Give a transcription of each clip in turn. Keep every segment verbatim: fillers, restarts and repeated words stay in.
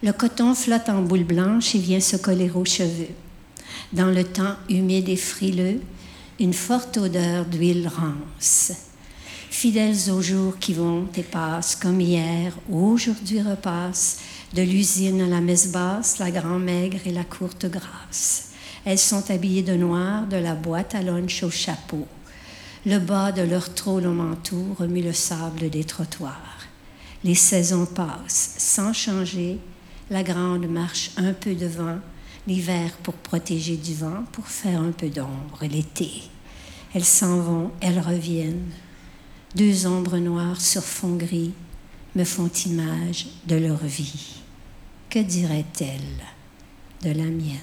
Le coton flotte en boule blanche et vient se coller aux cheveux. Dans le temps humide et frileux, une forte odeur d'huile rance. Fidèles aux jours qui vont et passent, comme hier, aujourd'hui repassent, de l'usine à la messe basse, la grand maigre et la courte grasse. Elles sont habillées de noir, de la boîte à lunch au chapeau. Le bas de leur trône au manteau remue le sable des trottoirs. Les saisons passent sans changer, la grande marche un peu devant, l'hiver pour protéger du vent, pour faire un peu d'ombre, l'été. Elles s'en vont, elles reviennent. Deux ombres noires sur fond gris me font image de leur vie. Que dirait-elle de la mienne?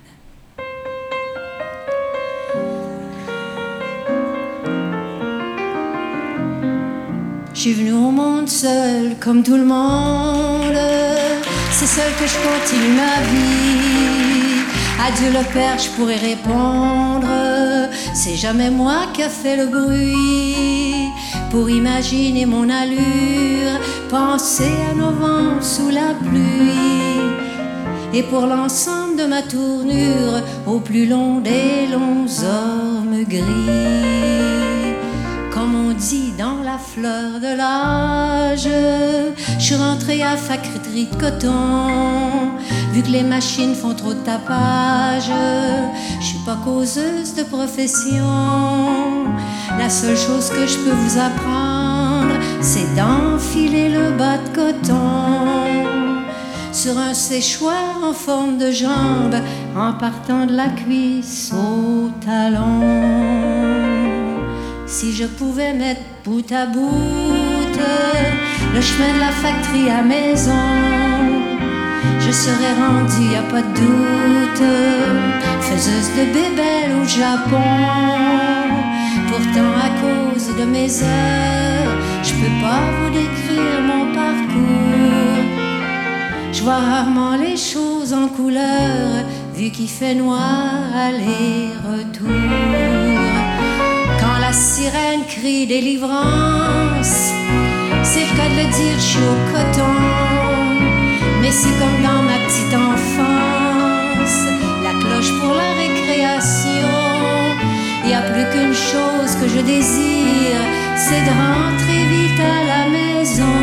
Je suis venue au monde seule, comme tout le monde. C'est seul que je continue ma vie. Adieu le père, je pourrais répondre. C'est jamais moi qui a fait le bruit. Pour imaginer mon allure, penser à nos vents sous la pluie. Et pour l'ensemble de ma tournure, au plus long des longs ormes gris. Comme on dit dans la fleur de l'âge, je suis rentrée à factory de coton. Vu que les machines font trop de tapage, je suis pas causeuse de profession. La seule chose que je peux vous apprendre, c'est d'enfiler le bas de coton sur un séchoir en forme de jambe, en partant de la cuisse au talon. Si je pouvais mettre bout à bout le chemin de la factory à maison, je serais rendue, y a pas de doute, faiseuse de bébelles au Japon. Pourtant à cause de mes heures, je peux pas vous décrire mon parcours. Je vois rarement les choses en couleur, vu qu'il fait noir aller-retour. Quand la sirène crie délivrance, c'est le cas de le dire, je suis au coton. Mais c'est comme dans ma petite enfance, la cloche pour la récréation. Il n'y a plus qu'une chose que je désire, c'est de rentrer vite à la maison.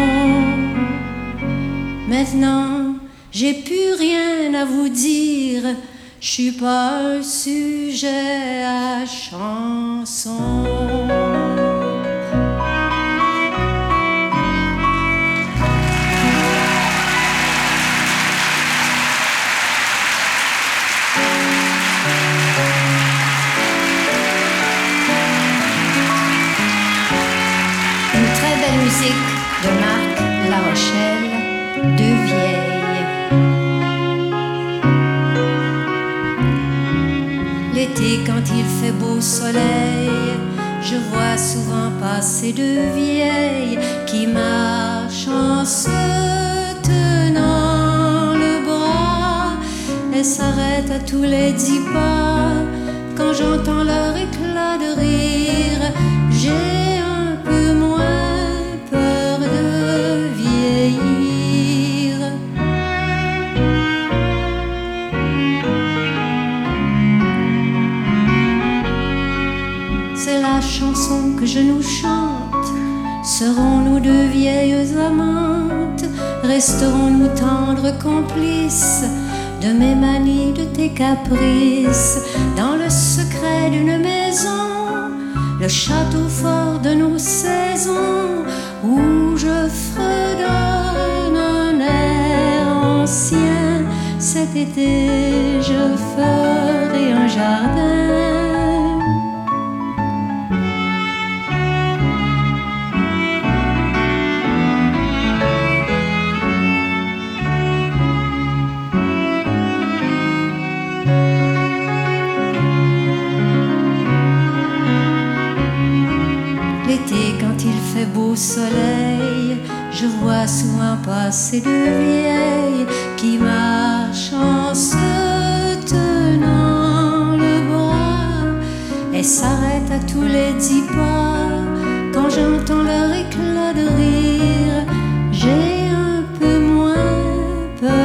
Maintenant, j'ai plus rien à vous dire, je suis pas un sujet à chanson. Musique de Marc La Rochelle, Deux vieilles. L'été, quand il fait beau soleil, je vois souvent passer deux vieilles qui marchent en se tenant le bras. Elles s'arrêtent à tous les dix pas. Quand j'entends leur éclat de rire, j'ai un peu moins peur de vieillir. C'est la chanson que je nous chante. Serons-nous deux vieilles amantes? Resterons-nous tendres complices de mes manies, de tes caprices? Dans le secret d'une maison, le château fort de nos saisons, où je fredonne un air ancien. Cet été, je ferai un jardin. L'été, quand il fait beau soleil, je vois souvent passer deux vieilles qui marchent en se tenant le bras. Elles s'arrêtent à tous les dix pas. Quand j'entends leur éclat de rire, j'ai un peu moins peur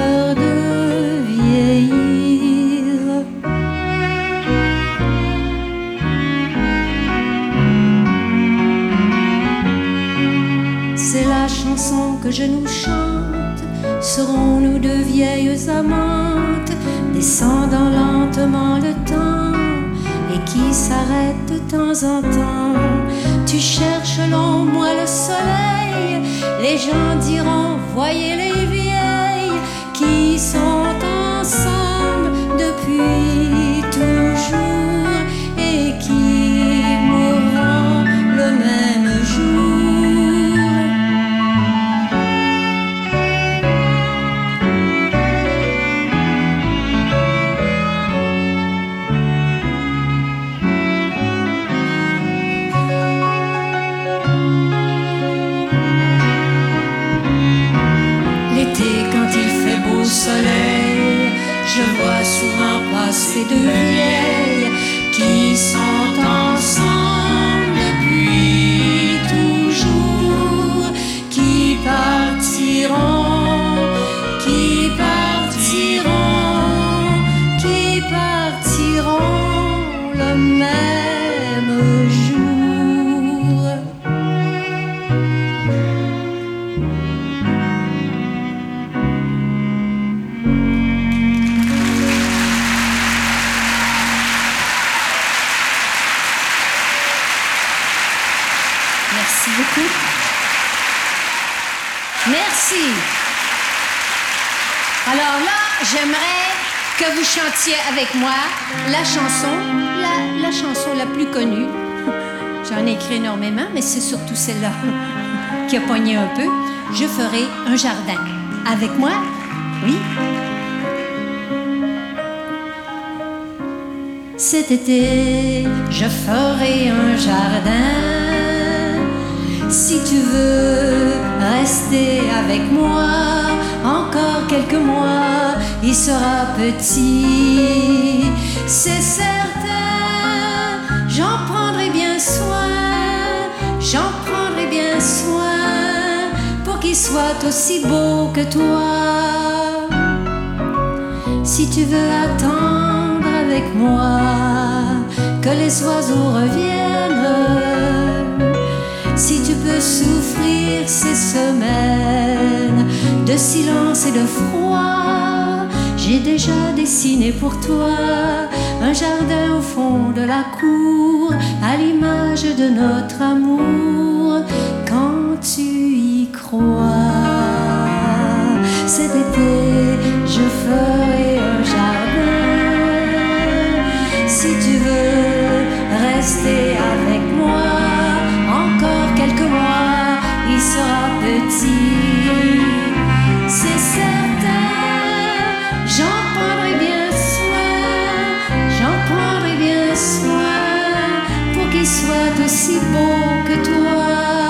genoux chantent, serons-nous deux vieilles amantes, descendant lentement le temps, et qui s'arrête de temps en temps. Tu cherches l'ombre, moi le soleil, les gens diront, voyez les vieilles, qui sont ensemble depuis toujours, et qui mourront le même jour. Soleil, je vois souvent passer deux vieilles qui sont ensemble depuis toujours, qui partiront, qui partiront, qui partiront le même jour. Merci beaucoup. Merci. Alors là, j'aimerais que vous chantiez avec moi la chanson, la, la chanson la plus connue. J'en ai écrit énormément, mais c'est surtout celle-là qui a pogné un peu. Je ferai un jardin. Avec moi? Oui. Cet été, je ferai un jardin. Si tu veux rester avec moi encore quelques mois, il sera petit, c'est certain. J'en prendrai bien soin, j'en prendrai bien soin, pour qu'il soit aussi beau que toi. Si tu veux attendre avec moi que les oiseaux reviennent, si tu peux souffrir ces semaines de silence et de froid, j'ai déjà dessiné pour toi un jardin au fond de la cour, à l'image de notre amour, quand tu y crois. Cet été, je ferai un jardin. Si tu veux rester avec moi encore quelques mois, il sera petit, c'est certain. J'en prendrai bien soin, j'en prendrai bien soin, pour qu'il soit aussi beau que toi.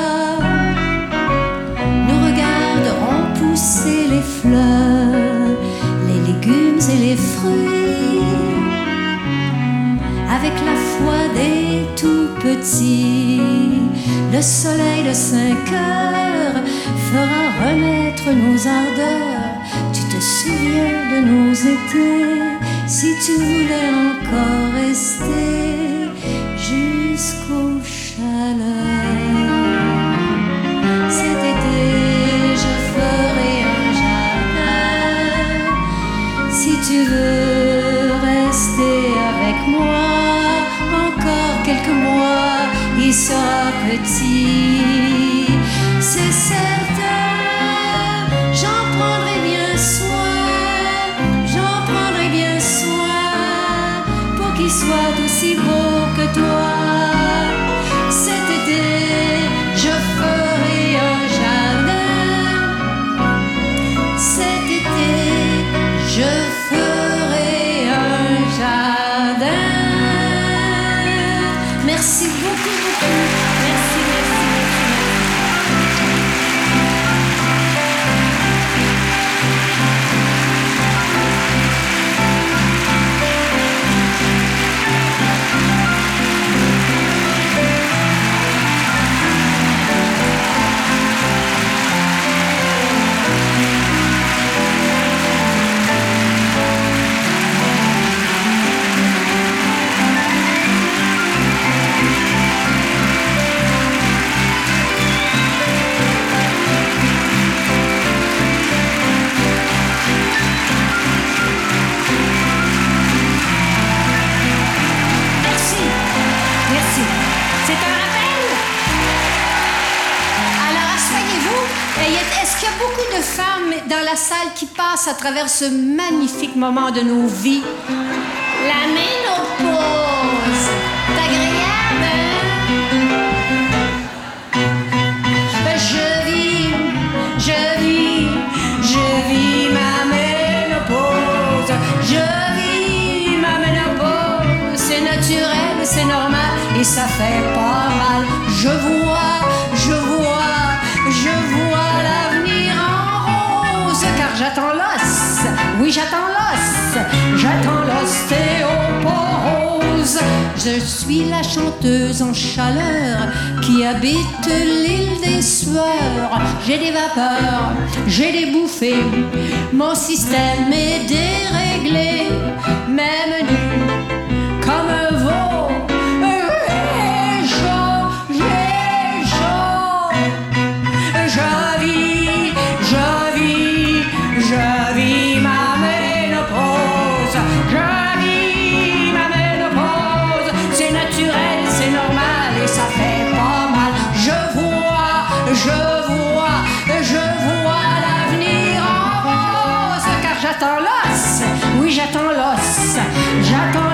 Nous regarderons pousser les fleurs, les légumes et les fruits, avec la foi des tout petits. Le soleil de cinq heures fera renaître nos ardeurs. Tu te souviens de nos étés, si tu voulais encore rester jusqu'aux chaleurs. Cet été, je ferai un jardin. Si tu veux rester avec moi encore quelques mois, il sera petit, c'est certain. J'en prendrai bien soin, j'en prendrai bien soin, pour qu'il soit aussi beau que toi. Cet été, je ferai un jardin. Cet été, je ferai un jardin. Merci beaucoup, beaucoup. Merci, merci, merci. passe à travers ce magnifique moment de nos vies. La ménopause. C'est agréable, hein? Je vis, je vis, je vis ma ménopause. Je vis ma ménopause. C'est naturel, c'est normal et ça fait pas mal. Je vois, je vois, je vois l'avenir en rose. Car j'attends l'os, oui j'attends l'os. J'attends l'ostéoporose. Je suis la chanteuse en chaleur qui habite l'île des sueurs. J'ai des vapeurs, j'ai des bouffées. Mon système est déréglé. Même nu comme un veau. J'ai chaud, j'ai chaud. Je vis, je vis, je vis ma ménopause. Je vis ma ménopause. C'est naturel, c'est normal et ça fait pas mal. Je vois, je vois, je vois l'avenir en rose. Car j'attends l'os, oui j'attends l'os. J'attends